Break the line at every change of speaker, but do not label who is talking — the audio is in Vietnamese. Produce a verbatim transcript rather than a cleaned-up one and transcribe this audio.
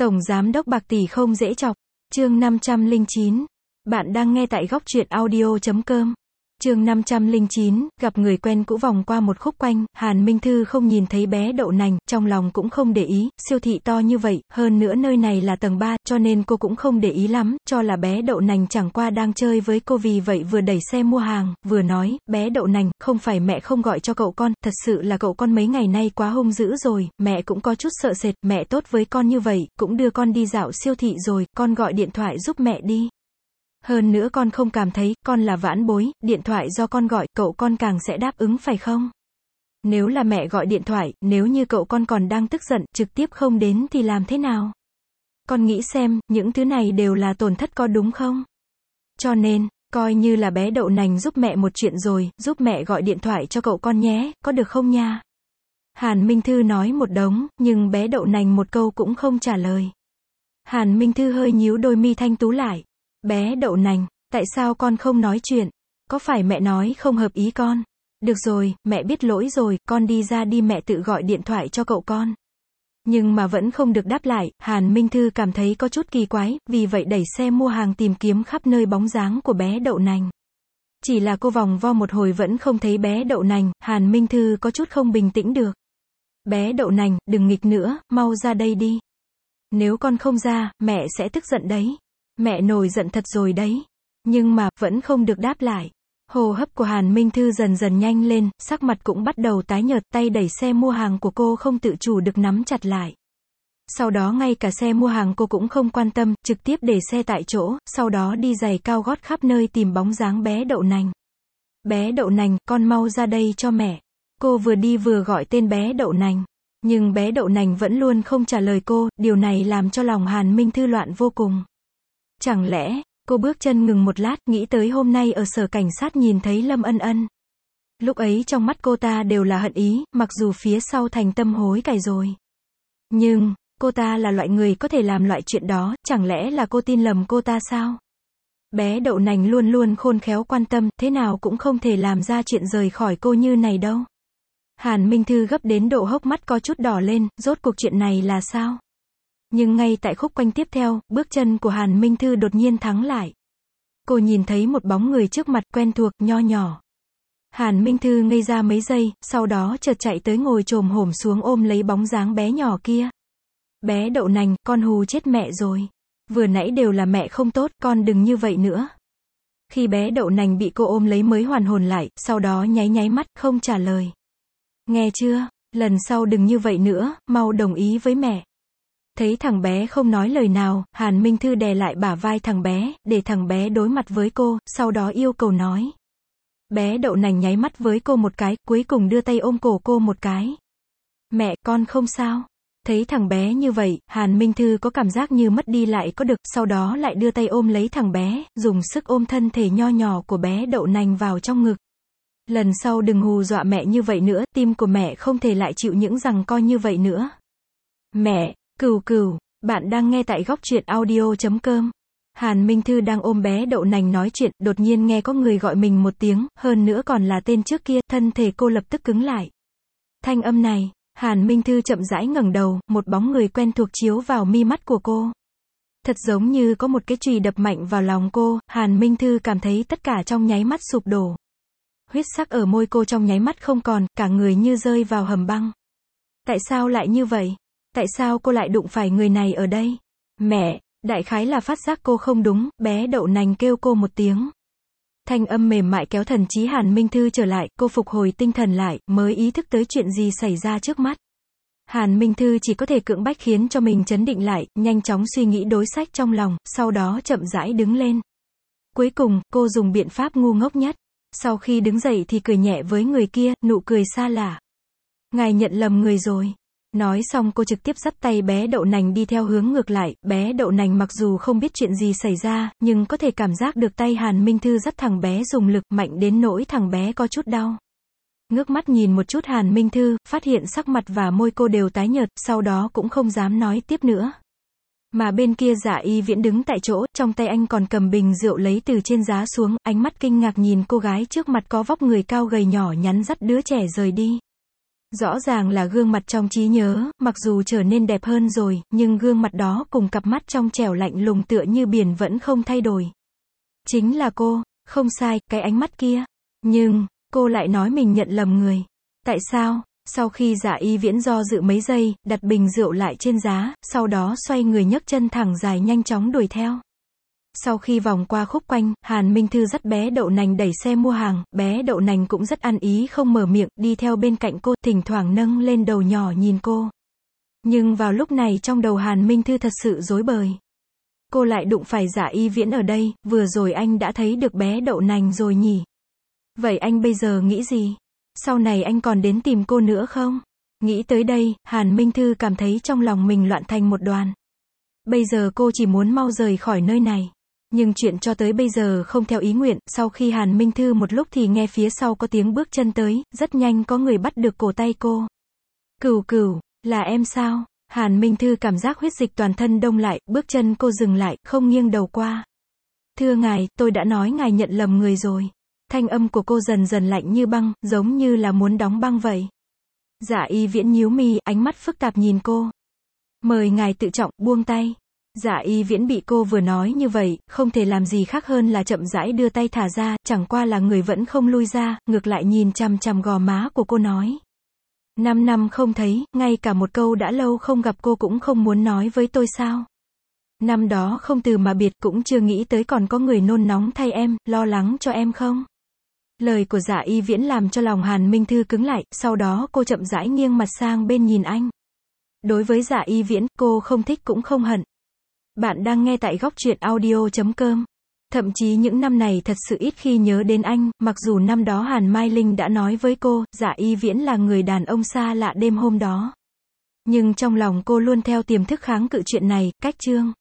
Tổng giám đốc bạc tỷ không dễ chọc. Chương năm trăm lẻ chín. Bạn đang nghe tại góc truyện audio chấm com. Chương năm trăm lẻ chín, gặp người quen cũ vòng qua một khúc quanh, Hàn Minh Thư không nhìn thấy bé đậu nành, trong lòng cũng không để ý, siêu thị to như vậy, hơn nữa nơi này là tầng ba, cho nên cô cũng không để ý lắm, cho là bé đậu nành chẳng qua đang chơi với cô, vì vậy vừa đẩy xe mua hàng, vừa nói, bé đậu nành, không phải mẹ không gọi cho cậu con, thật sự là cậu con mấy ngày nay quá hung dữ rồi, mẹ cũng có chút sợ sệt, mẹ tốt với con như vậy, cũng đưa con đi dạo siêu thị rồi, con gọi điện thoại giúp mẹ đi. Hơn nữa con không cảm thấy, con là vãn bối, điện thoại do con gọi, cậu con càng sẽ đáp ứng phải không? Nếu là mẹ gọi điện thoại, nếu như cậu con còn đang tức giận, trực tiếp không đến thì làm thế nào? Con nghĩ xem, những thứ này đều là tổn thất có đúng không? Cho nên, coi như là bé đậu nành giúp mẹ một chuyện rồi, giúp mẹ gọi điện thoại cho cậu con nhé, có được không nha? Hàn Minh Thư nói một đống, nhưng bé đậu nành một câu cũng không trả lời. Hàn Minh Thư hơi nhíu đôi mi thanh tú lại. Bé đậu nành, tại sao con không nói chuyện? Có phải mẹ nói không hợp ý con? Được rồi, mẹ biết lỗi rồi, con đi ra đi, mẹ tự gọi điện thoại cho cậu con. Nhưng mà vẫn không được đáp lại, Hàn Minh Thư cảm thấy có chút kỳ quái, vì vậy đẩy xe mua hàng tìm kiếm khắp nơi bóng dáng của bé đậu nành. Chỉ là cô vòng vo một hồi vẫn không thấy bé đậu nành, Hàn Minh Thư có chút không bình tĩnh được. Bé đậu nành, đừng nghịch nữa, mau ra đây đi. Nếu con không ra, mẹ sẽ tức giận đấy. Mẹ nổi giận thật rồi đấy. Nhưng mà, vẫn không được đáp lại. Hô hấp của Hàn Minh Thư dần dần nhanh lên, sắc mặt cũng bắt đầu tái nhợt, tay đẩy xe mua hàng của cô không tự chủ được nắm chặt lại. Sau đó ngay cả xe mua hàng cô cũng không quan tâm, trực tiếp để xe tại chỗ, sau đó đi giày cao gót khắp nơi tìm bóng dáng bé đậu nành. Bé đậu nành, con mau ra đây cho mẹ. Cô vừa đi vừa gọi tên bé đậu nành. Nhưng bé đậu nành vẫn luôn không trả lời cô, điều này làm cho lòng Hàn Minh Thư loạn vô cùng. Chẳng lẽ, cô bước chân ngừng một lát, nghĩ tới hôm nay ở sở cảnh sát nhìn thấy Lâm Ân Ân. Lúc ấy trong mắt cô ta đều là hận ý, mặc dù phía sau thành tâm hối cải rồi. Nhưng, cô ta là loại người có thể làm loại chuyện đó, chẳng lẽ là cô tin lầm cô ta sao? Bé đậu nành luôn luôn khôn khéo quan tâm, thế nào cũng không thể làm ra chuyện rời khỏi cô như này đâu. Hàn Minh Thư gấp đến độ hốc mắt có chút đỏ lên, rốt cuộc chuyện này là sao? Nhưng ngay tại khúc quanh tiếp theo, bước chân của Hàn Minh Thư đột nhiên thắng lại. Cô nhìn thấy một bóng người trước mặt quen thuộc, nho nhỏ. Hàn Minh Thư ngây ra mấy giây, sau đó chợt chạy tới ngồi chồm hổm xuống ôm lấy bóng dáng bé nhỏ kia. Bé đậu nành, con hù chết mẹ rồi. Vừa nãy đều là mẹ không tốt, con đừng như vậy nữa. Khi bé đậu nành bị cô ôm lấy mới hoàn hồn lại, sau đó nháy nháy mắt, không trả lời. Nghe chưa, lần sau đừng như vậy nữa, mau đồng ý với mẹ. Thấy thằng bé không nói lời nào, Hàn Minh Thư đè lại bả vai thằng bé, để thằng bé đối mặt với cô, sau đó yêu cầu nói. Bé đậu nành nháy mắt với cô một cái, cuối cùng đưa tay ôm cổ cô một cái. Mẹ, con không sao. Thấy thằng bé như vậy, Hàn Minh Thư có cảm giác như mất đi lại có được, sau đó lại đưa tay ôm lấy thằng bé, dùng sức ôm thân thể nho nhỏ của bé đậu nành vào trong ngực. Lần sau đừng hù dọa mẹ như vậy nữa, tim của mẹ không thể lại chịu những giằng co như vậy nữa. Mẹ, cừu cừu, bạn đang nghe tại góc truyện audio chấm com. Hàn Minh Thư đang ôm bé đậu nành nói chuyện, đột nhiên nghe có người gọi mình một tiếng, hơn nữa còn là tên trước kia, thân thể cô lập tức cứng lại. Thanh âm này, Hàn Minh Thư chậm rãi ngẩng đầu, một bóng người quen thuộc chiếu vào mi mắt của cô. Thật giống như có một cái chùy đập mạnh vào lòng cô, Hàn Minh Thư cảm thấy tất cả trong nháy mắt sụp đổ. Huyết sắc ở môi cô trong nháy mắt không còn, cả người như rơi vào hầm băng. Tại sao lại như vậy? Tại sao cô lại đụng phải người này ở đây? Mẹ, đại khái là phát giác cô không đúng, bé đậu nành kêu cô một tiếng. Thanh âm mềm mại kéo thần trí Hàn Minh Thư trở lại, cô phục hồi tinh thần lại, mới ý thức tới chuyện gì xảy ra trước mắt. Hàn Minh Thư chỉ có thể cưỡng bách khiến cho mình trấn định lại, nhanh chóng suy nghĩ đối sách trong lòng, sau đó chậm rãi đứng lên. Cuối cùng, cô dùng biện pháp ngu ngốc nhất. Sau khi đứng dậy thì cười nhẹ với người kia, nụ cười xa lạ. Ngài nhận lầm người rồi. Nói xong cô trực tiếp dắt tay bé đậu nành đi theo hướng ngược lại, bé đậu nành mặc dù không biết chuyện gì xảy ra, nhưng có thể cảm giác được tay Hàn Minh Thư dắt thằng bé dùng lực mạnh đến nỗi thằng bé có chút đau. Ngước mắt nhìn một chút Hàn Minh Thư, phát hiện sắc mặt và môi cô đều tái nhợt, sau đó cũng không dám nói tiếp nữa. Mà bên kia Dạ Y Viễn đứng tại chỗ, trong tay anh còn cầm bình rượu lấy từ trên giá xuống, ánh mắt kinh ngạc nhìn cô gái trước mặt có vóc người cao gầy nhỏ nhắn dắt đứa trẻ rời đi. Rõ ràng là gương mặt trong trí nhớ, mặc dù trở nên đẹp hơn rồi, nhưng gương mặt đó cùng cặp mắt trong trẻo lạnh lùng tựa như biển vẫn không thay đổi. Chính là cô, không sai, cái ánh mắt kia. Nhưng, cô lại nói mình nhận lầm người. Tại sao? Sau khi Dạ Y Viễn do dự mấy giây, đặt bình rượu lại trên giá, sau đó xoay người nhấc chân thẳng dài nhanh chóng đuổi theo. Sau khi vòng qua khúc quanh, Hàn Minh Thư dắt bé Đậu Nành đẩy xe mua hàng, bé Đậu Nành cũng rất ăn ý không mở miệng, đi theo bên cạnh cô, thỉnh thoảng nâng lên đầu nhỏ nhìn cô. Nhưng vào lúc này trong đầu Hàn Minh Thư thật sự rối bời. Cô lại đụng phải Dạ Y Viễn ở đây, vừa rồi anh đã thấy được bé Đậu Nành rồi nhỉ? Vậy anh bây giờ nghĩ gì? Sau này anh còn đến tìm cô nữa không? Nghĩ tới đây, Hàn Minh Thư cảm thấy trong lòng mình loạn thành một đoàn. Bây giờ cô chỉ muốn mau rời khỏi nơi này. Nhưng chuyện cho tới bây giờ không theo ý nguyện, sau khi Hàn Minh Thư một lúc thì nghe phía sau có tiếng bước chân tới, rất nhanh có người bắt được cổ tay cô. Cửu Cửu, là em sao? Hàn Minh Thư cảm giác huyết dịch toàn thân đông lại, bước chân cô dừng lại, không nghiêng đầu qua. Thưa ngài, tôi đã nói ngài nhận lầm người rồi. Thanh âm của cô dần dần lạnh như băng, giống như là muốn đóng băng vậy. Dạ Y Viễn nhíu mi, ánh mắt phức tạp nhìn cô. Mời ngài tự trọng, buông tay. Dạ Y Viễn bị cô vừa nói như vậy, không thể làm gì khác hơn là chậm rãi đưa tay thả ra, chẳng qua là người vẫn không lui ra, ngược lại nhìn chằm chằm gò má của cô nói. Năm năm không thấy, ngay cả một câu đã lâu không gặp cô cũng không muốn nói với tôi sao? Năm đó không từ mà biệt, cũng chưa nghĩ tới còn có người nôn nóng thay em, lo lắng cho em không? Lời của Dạ Y Viễn làm cho lòng Hàn Minh Thư cứng lại, sau đó cô chậm rãi nghiêng mặt sang bên nhìn anh. Đối với Dạ Y Viễn, cô không thích cũng không hận. Bạn đang nghe tại góc truyện audio chấm com. Thậm chí những năm này thật sự ít khi nhớ đến anh, mặc dù năm đó Hàn Mai Linh đã nói với cô, Dạ Y Viễn là người đàn ông xa lạ đêm hôm đó. Nhưng trong lòng cô luôn theo tiềm thức kháng cự chuyện này, cách chương.